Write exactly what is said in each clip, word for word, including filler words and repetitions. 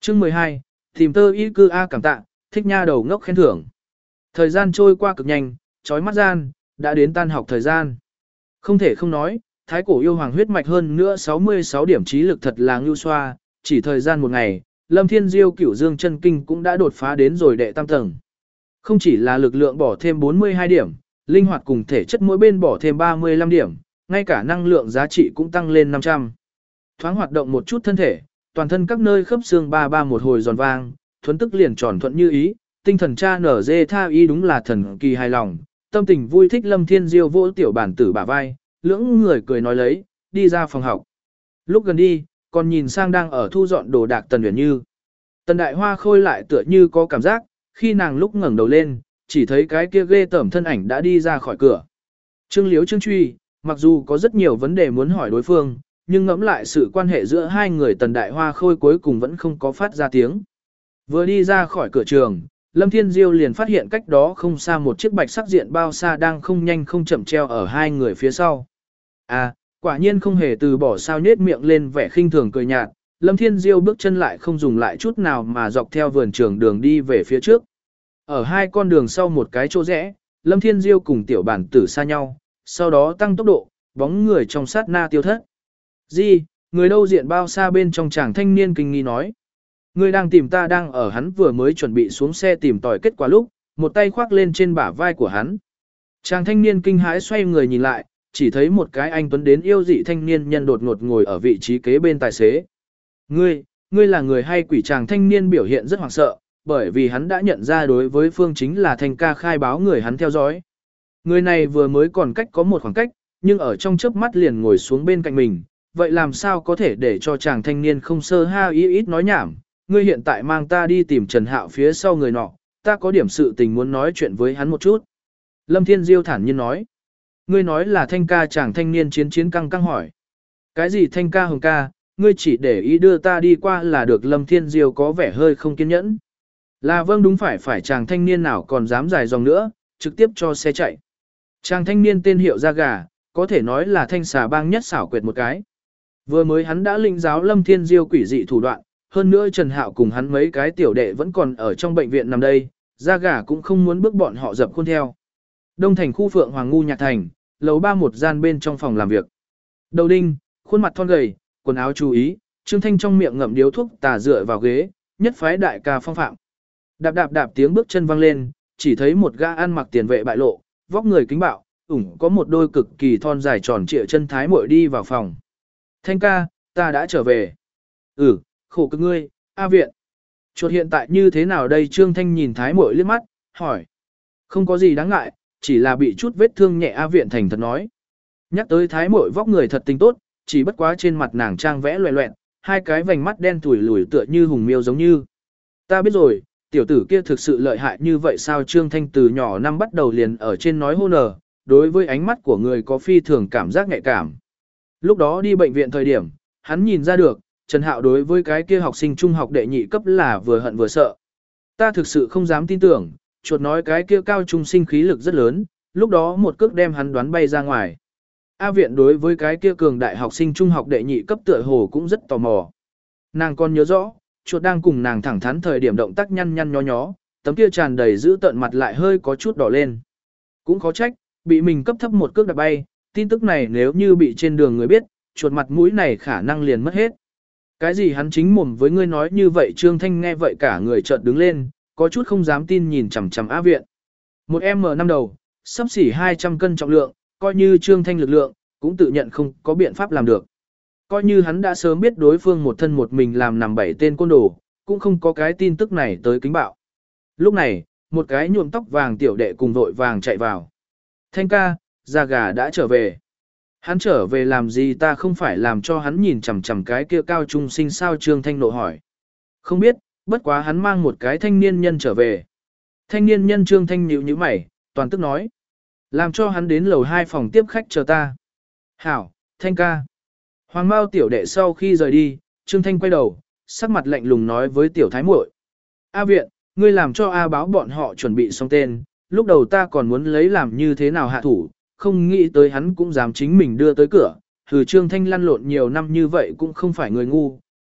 Chương mười hai, tìm tơ y cư A cảm tạ, thích nha đầu ngốc khen thưởng. Thời gian trôi qua cực nhanh, chói mắt gian, đã đến tan học thời gian. Không thể không nói, thái cổ yêu hoàng huyết mạch hơn nữa sáu mươi sáu điểm trí lực thật là ngưu xoa, chỉ thời gian một ngày, Lâm Thiên Diêu Cửu Dương chân kinh cũng đã đột phá đến rồi đệ tam tầng. Không chỉ là lực lượng bỏ thêm bốn mươi hai điểm, linh hoạt cùng thể chất mỗi bên bỏ thêm ba mươi lăm điểm, ngay cả năng lượng giá trị cũng tăng lên năm trăm. Thoáng hoạt động một chút thân thể, toàn thân các nơi khớp xương ba ba một hồi giòn vang, thuấn tức liền tròn thuận như ý, tinh thần cha nở dê tha y đúng là thần kỳ hài lòng, tâm tình vui thích. Lâm Thiên Diêu vỗ tiểu bản tử bả vai, lưỡng người cười nói lấy, đi ra phòng học. Lúc gần đi, còn nhìn sang đang ở thu dọn đồ đạc Tần Uyển Như. Tần Đại Hoa Khôi lại tựa như có cảm giác, khi nàng lúc ngẩng đầu lên, chỉ thấy cái kia ghê tởm thân ảnh đã đi ra khỏi cửa. Trương Liếu Trương Truy, mặc dù có rất nhiều vấn đề muốn hỏi đối phương, nhưng ngẫm lại sự quan hệ giữa hai người, Tần Đại Hoa Khôi cuối cùng vẫn không có phát ra tiếng. Vừa đi ra khỏi cửa trường, Lâm Thiên Diêu liền phát hiện cách đó không xa một chiếc bạch sắc diện bao xa đang không nhanh không chậm treo ở hai người phía sau. À, quả nhiên không hề từ bỏ, sao nhếch miệng lên vẻ khinh thường cười nhạt, Lâm Thiên Diêu bước chân lại không dùng lại chút nào mà dọc theo vườn trường đường đi về phía trước. Ở hai con đường sau một cái chỗ rẽ, Lâm Thiên Diêu cùng tiểu bản tử xa nhau, sau đó tăng tốc độ, bóng người trong sát na tiêu thất. Gì, người đâu? Diện bao xa bên trong chàng thanh niên kinh nghi nói. Người đang tìm ta. Đang ở hắn vừa mới chuẩn bị xuống xe tìm tòi kết quả lúc, một tay khoác lên trên bả vai của hắn. Chàng thanh niên kinh hãi xoay người nhìn lại, chỉ thấy một cái anh tuấn đến yêu dị thanh niên nhân đột ngột ngồi ở vị trí kế bên tài xế. Ngươi, ngươi là người hay quỷ? Chàng thanh niên biểu hiện rất hoảng sợ, bởi vì hắn đã nhận ra đối với phương chính là Thanh ca khai báo người hắn theo dõi. Người này vừa mới còn cách có một khoảng cách, nhưng ở trong chớp mắt liền ngồi xuống bên cạnh mình, vậy làm sao có thể để cho chàng thanh niên không sơ ha ý ít nói nhảm. Ngươi hiện tại mang ta đi tìm Trần Hạo phía sau người nọ, ta có điểm sự tình muốn nói chuyện với hắn một chút. Lâm Thiên Diêu thản nhiên nói. Ngươi nói là Thanh ca? Chàng thanh niên chiến chiến căng căng hỏi. Cái gì Thanh ca Hồng ca, ngươi chỉ để ý đưa ta đi qua là được. Lâm Thiên Diêu có vẻ hơi không kiên nhẫn. Là vâng, đúng phải phải. Chàng thanh niên nào còn dám dài dòng nữa, trực tiếp cho xe chạy. Chàng thanh niên tên hiệu Da Gà, có thể nói là thanh xà bang nhất xảo quyệt một cái. Vừa mới hắn đã linh giáo Lâm Thiên Diêu quỷ dị thủ đoạn, hơn nữa Trần Hạo cùng hắn mấy cái tiểu đệ vẫn còn ở trong bệnh viện nằm đây, Da Gà cũng không muốn bước bọn họ dập khuôn theo. Đông thành khu Phượng Hoàng Ngu Nhạc Thành, lầu ba một gian bên trong phòng làm việc. Đầu đinh, khuôn mặt thon gầy, quần áo chú ý, Trương Thanh trong miệng ngậm điếu thuốc tà dựa vào ghế, nhất phái đại ca phong phạm. Đạp đạp đạp tiếng bước chân vang lên, chỉ thấy một gã ăn mặc tiền vệ bại lộ, vóc người kính bạo, ủng có một đôi cực kỳ thon dài tròn trịa chân thái muội đi vào phòng. Thanh ca, ta đã trở về. Ừ, khổ cực ngươi, A Viện. Chuột hiện tại như thế nào đây? Trương Thanh nhìn thái muội liếc mắt, hỏi. Không có gì đáng ngại, chỉ là bị chút vết thương nhẹ. A Viện thành thật nói. Nhắc tới thái muội vóc người thật tính tốt, chỉ bất quá trên mặt nàng trang vẽ loẹ loẹn, hai cái vành mắt đen tủi lùi tựa như hùng miêu giống như. Ta biết rồi, tiểu tử kia thực sự lợi hại như vậy sao? Trương Thanh từ nhỏ năm bắt đầu liền ở trên nói hô nờ, đối với ánh mắt của người có phi thường cảm giác nhạy cảm. Lúc đó đi bệnh viện thời điểm, hắn nhìn ra được, Trần Hạo đối với cái kia học sinh trung học đệ nhị cấp là vừa hận vừa sợ. Ta thực sự không dám tin tưởng, chuột nói cái kia cao trung sinh khí lực rất lớn, lúc đó một cước đem hắn đoán bay ra ngoài. A Viện đối với cái kia cường đại học sinh trung học đệ nhị cấp tựa hồ cũng rất tò mò. Nàng còn nhớ rõ, chuột đang cùng nàng thẳng thắn thời điểm động tác nhăn nhăn nhó nhó, tấm kia tràn đầy giữ tợn mặt lại hơi có chút đỏ lên. Cũng khó trách, bị mình cấp thấp một cước đạp bay, tin tức này nếu như bị trên đường người biết, chuột mặt mũi này khả năng liền mất hết. Cái gì hắn chính mồm với ngươi nói như vậy? Trương Thanh nghe vậy cả người chợt đứng lên, có chút không dám tin nhìn chằm chằm A Viện. Một em năm đầu, xấp xỉ hai trăm cân trọng lượng, coi như Trương Thanh lực lượng, cũng tự nhận không có biện pháp làm được. Coi như hắn đã sớm biết đối phương một thân một mình làm nằm bảy tên côn đồ, cũng không có cái tin tức này tới kính bạo. Lúc này, một cái nhuộm tóc vàng tiểu đệ cùng vội vàng chạy vào. Thanh ca, Da Gà đã trở về. Hắn trở về làm gì? Ta không phải làm cho hắn nhìn chằm chằm cái kia cao trung sinh sao? Trương Thanh nộ hỏi. Không biết, bất quá hắn mang một cái thanh niên nhân trở về. Thanh niên nhân Trương Thanh nhíu nhíu mày, toàn tức nói. Làm cho hắn đến lầu hai phòng tiếp khách chờ ta. Hảo, Thanh ca. Hoàng Mao tiểu đệ sau khi rời đi, Trương Thanh quay đầu, sắc mặt lạnh lùng nói với tiểu thái muội. A Viện, ngươi làm cho A báo bọn họ chuẩn bị xong tên, lúc đầu ta còn muốn lấy làm như thế nào hạ thủ, không nghĩ tới hắn cũng dám chính mình đưa tới cửa. Hừ, Trương Thanh lăn lộn nhiều năm như vậy cũng không phải người ngu,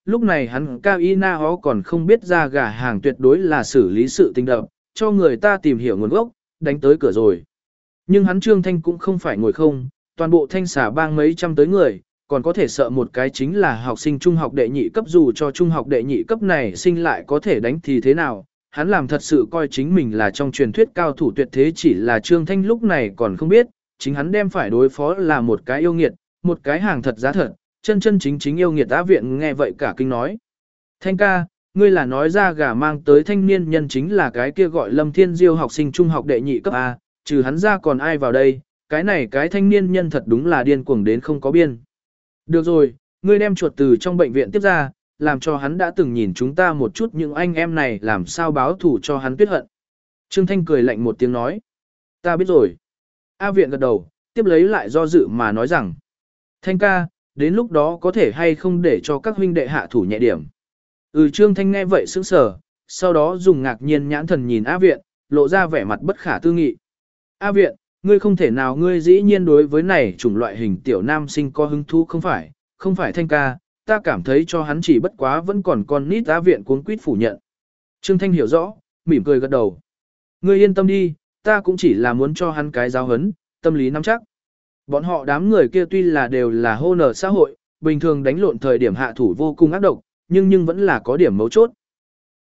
lúc này hắn Cao Y Na Hó còn không biết ra gà hàng tuyệt đối là xử lý sự tình đậm, cho người ta tìm hiểu nguồn gốc, đánh tới cửa rồi. Nhưng hắn Trương Thanh cũng không phải ngồi không, toàn bộ thanh xà bang mấy trăm tới người, còn có thể sợ một cái chính là học sinh trung học đệ nhị cấp, dù cho trung học đệ nhị cấp này sinh lại có thể đánh thì thế nào, hắn làm thật sự coi chính mình là trong truyền thuyết cao thủ tuyệt thế, chỉ là Trương Thanh lúc này còn không biết, chính hắn đem phải đối phó là một cái yêu nghiệt, một cái hàng thật giá thật, chân chân chính chính yêu nghiệt. Á Viện nghe vậy cả kinh nói. Thanh ca, ngươi là nói ra gà mang tới thanh niên nhân chính là cái kia gọi Lâm Thiên Diêu học sinh trung học đệ nhị cấp A, trừ hắn ra còn ai vào đây, cái này cái thanh niên nhân thật đúng là điên cuồng đến không có biên. Được rồi, ngươi đem chuột từ trong bệnh viện tiếp ra, làm cho hắn đã từng nhìn chúng ta một chút, những anh em này làm sao báo thủ cho hắn tuyết hận. Trương Thanh cười lạnh một tiếng nói. Ta biết rồi. A Viện gật đầu, tiếp lấy lại do dự mà nói rằng. Thanh ca, đến lúc đó có thể hay không để cho các huynh đệ hạ thủ nhẹ điểm. Ừ, Trương Thanh nghe vậy sững sờ, sau đó dùng ngạc nhiên nhãn thần nhìn A Viện, lộ ra vẻ mặt bất khả tư nghị. A Viện, ngươi không thể nào, ngươi dĩ nhiên đối với này chủng loại hình tiểu nam sinh có hứng thú không phải, không phải Thanh ca, ta cảm thấy cho hắn chỉ bất quá vẫn còn con nít. A Viện cuống quýt phủ nhận. Trương Thanh hiểu rõ, mỉm cười gật đầu. Ngươi yên tâm đi, ta cũng chỉ là muốn cho hắn cái giáo huấn, tâm lý nắm chắc. Bọn họ đám người kia tuy là đều là hô nở xã hội, bình thường đánh lộn thời điểm hạ thủ vô cùng ác độc, nhưng nhưng vẫn là có điểm mấu chốt.